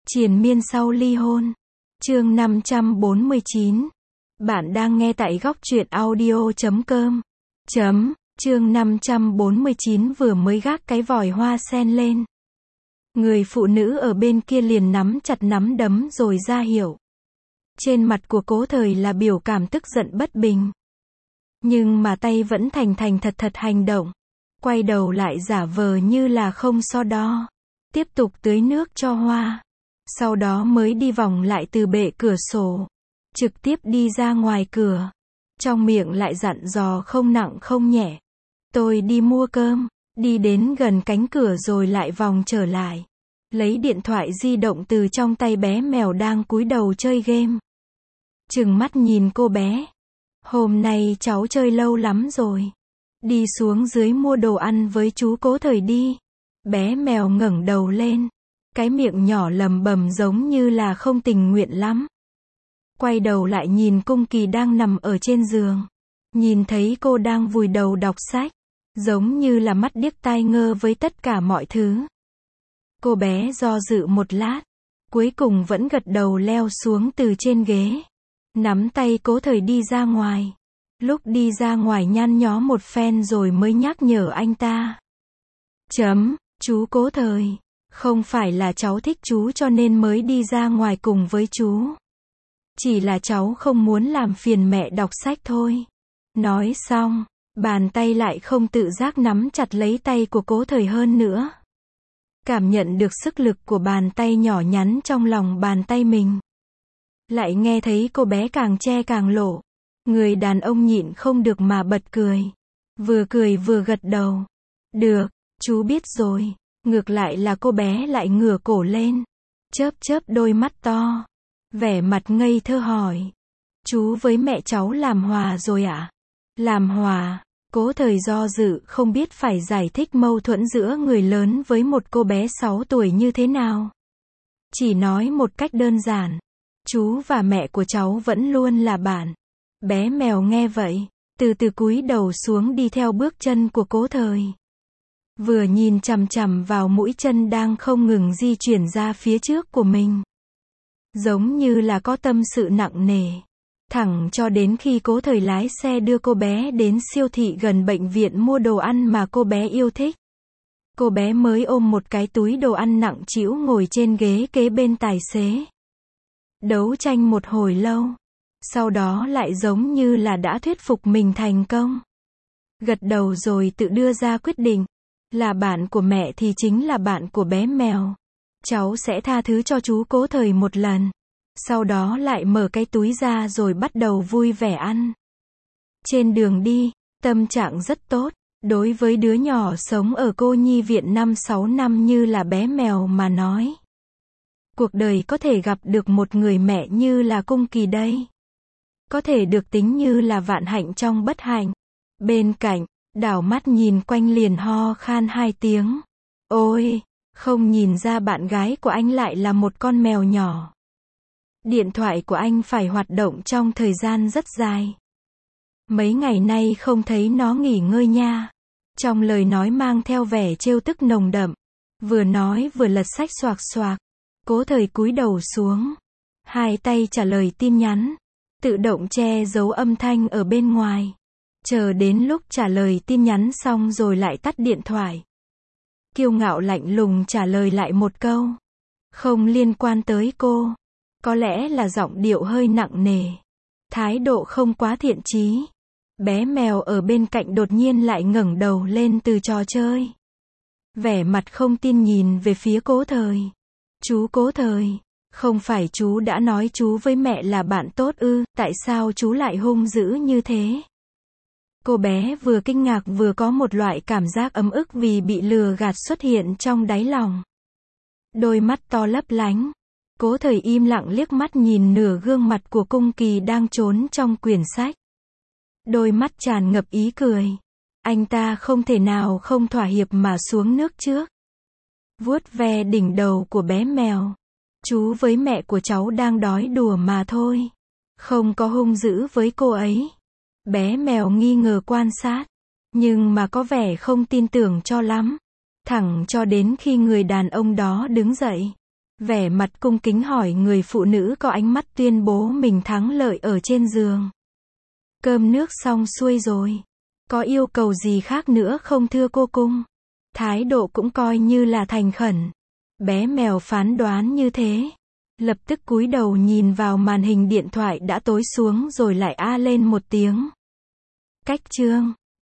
Triền miên sau ly hôn. Chương 549. Bạn đang nghe tại góc truyện audio.com. Chương 549 vừa mới gác cái vòi hoa sen lên. Người phụ nữ ở bên kia liền nắm chặt nắm đấm rồi ra hiệu. Trên mặt của Cố Thời là biểu cảm tức giận bất bình. Nhưng mà tay vẫn thành thành thật thật hành động. Quay đầu lại giả vờ như là không so đo. Tiếp tục tưới nước cho hoa. Sau đó mới đi vòng lại từ bệ cửa sổ. Trực tiếp đi ra ngoài cửa. Trong miệng lại dặn dò không nặng không nhẹ. Tôi đi mua cơm. Đi đến gần cánh cửa rồi lại vòng trở lại. Lấy điện thoại di động từ trong tay bé mèo đang cúi đầu chơi game. Trừng mắt nhìn cô bé. Hôm nay cháu chơi lâu lắm rồi. Đi xuống dưới mua đồ ăn với chú Cố Thời đi. Bé mèo ngẩng đầu lên. Cái miệng nhỏ lầm bầm giống như là không tình nguyện lắm. Quay đầu lại nhìn Cung Kỳ đang nằm ở trên giường. Nhìn thấy cô đang vùi đầu đọc sách. Giống như là mắt điếc tai ngơ với tất cả mọi thứ. Cô bé do dự một lát. Cuối cùng vẫn gật đầu leo xuống từ trên ghế. Nắm tay Cố Thời đi ra ngoài. Lúc đi ra ngoài nhăn nhó một phen rồi mới nhắc nhở anh ta. Chú Cố Thời. Không phải là cháu thích chú cho nên mới đi ra ngoài cùng với chú. Chỉ là cháu không muốn làm phiền mẹ đọc sách thôi. Nói xong, bàn tay lại không tự giác nắm chặt lấy tay của Cố Thời hơn nữa. Cảm nhận được sức lực của bàn tay nhỏ nhắn trong lòng bàn tay mình. Lại nghe thấy cô bé càng che càng lộ. Người đàn ông nhịn không được mà bật cười. Vừa cười vừa gật đầu. Được, chú biết rồi. Ngược lại là cô bé lại ngửa cổ lên. Chớp chớp đôi mắt to. Vẻ mặt ngây thơ hỏi. Chú với mẹ cháu làm hòa rồi ạ? Làm hòa. Cố Thời do dự không biết phải giải thích mâu thuẫn giữa người lớn với một cô bé 6 tuổi như thế nào. Chỉ nói một cách đơn giản. Chú và mẹ của cháu vẫn luôn là bạn. Bé mèo nghe vậy, từ từ cúi đầu xuống đi theo bước chân của Cố Thời. Vừa nhìn chằm chằm vào mũi chân đang không ngừng di chuyển ra phía trước của mình. Giống như là có tâm sự nặng nề. Thẳng cho đến khi Cố Thời lái xe đưa cô bé đến siêu thị gần bệnh viện mua đồ ăn mà cô bé yêu thích. Cô bé mới ôm một cái túi đồ ăn nặng trĩu ngồi trên ghế kế bên tài xế. Đấu tranh một hồi lâu. Sau đó lại giống như là đã thuyết phục mình thành công. Gật đầu rồi tự đưa ra quyết định. Là bạn của mẹ thì chính là bạn của bé mèo. Cháu sẽ tha thứ cho chú Cố Thời một lần. Sau đó lại mở cái túi ra rồi bắt đầu vui vẻ ăn. Trên đường đi, tâm trạng rất tốt. Đối với đứa nhỏ sống ở cô nhi viện 5-6 năm như là bé mèo mà nói. Cuộc đời có thể gặp được một người mẹ như là Cung Kỳ đây. Có thể được tính như là vạn hạnh trong bất hạnh. Bên cạnh, đảo mắt nhìn quanh liền ho khan 2 tiếng. Ôi, không nhìn ra bạn gái của anh lại là một con mèo nhỏ. Điện thoại của anh phải hoạt động trong thời gian rất dài. Mấy ngày nay không thấy nó nghỉ ngơi nha. Trong lời nói mang theo vẻ trêu tức nồng đậm. Vừa nói vừa lật sách xoạc xoạc. Cố Thời cúi đầu xuống. Hai tay trả lời tin nhắn. Tự động che giấu âm thanh ở bên ngoài. Chờ đến lúc trả lời tin nhắn xong rồi lại tắt điện thoại. Kiêu ngạo lạnh lùng trả lời lại một câu. Không liên quan tới cô. Có lẽ là giọng điệu hơi nặng nề. Thái độ không quá thiện chí. Bé mèo ở bên cạnh đột nhiên lại ngẩng đầu lên từ trò chơi. Vẻ mặt không tin nhìn về phía Cố Thời. Chú Cố Thời. Không phải chú đã nói chú với mẹ là bạn tốt ư, tại sao chú lại hung dữ như thế? Cô bé vừa kinh ngạc vừa có một loại cảm giác ấm ức vì bị lừa gạt xuất hiện trong đáy lòng. Đôi mắt to lấp lánh. Cố Thời im lặng liếc mắt nhìn nửa gương mặt của Cung Kỳ đang trốn trong quyển sách. Đôi mắt tràn ngập ý cười. Anh ta không thể nào không thỏa hiệp mà xuống nước trước. Vuốt ve đỉnh đầu của bé mèo. Chú với mẹ của cháu đang đói đùa mà thôi. Không có hung dữ với cô ấy. Bé mèo nghi ngờ quan sát. Nhưng mà có vẻ không tin tưởng cho lắm. Thẳng cho đến khi người đàn ông đó đứng dậy. Vẻ mặt cung kính hỏi người phụ nữ có ánh mắt tuyên bố mình thắng lợi ở trên giường. Cơm nước xong xuôi rồi. Có yêu cầu gì khác nữa không thưa cô cung? Thái độ cũng coi như là thành khẩn. Bé mèo phán đoán như thế. Lập tức cúi đầu nhìn vào màn hình điện thoại đã tối xuống rồi lại a lên một tiếng. Cách chương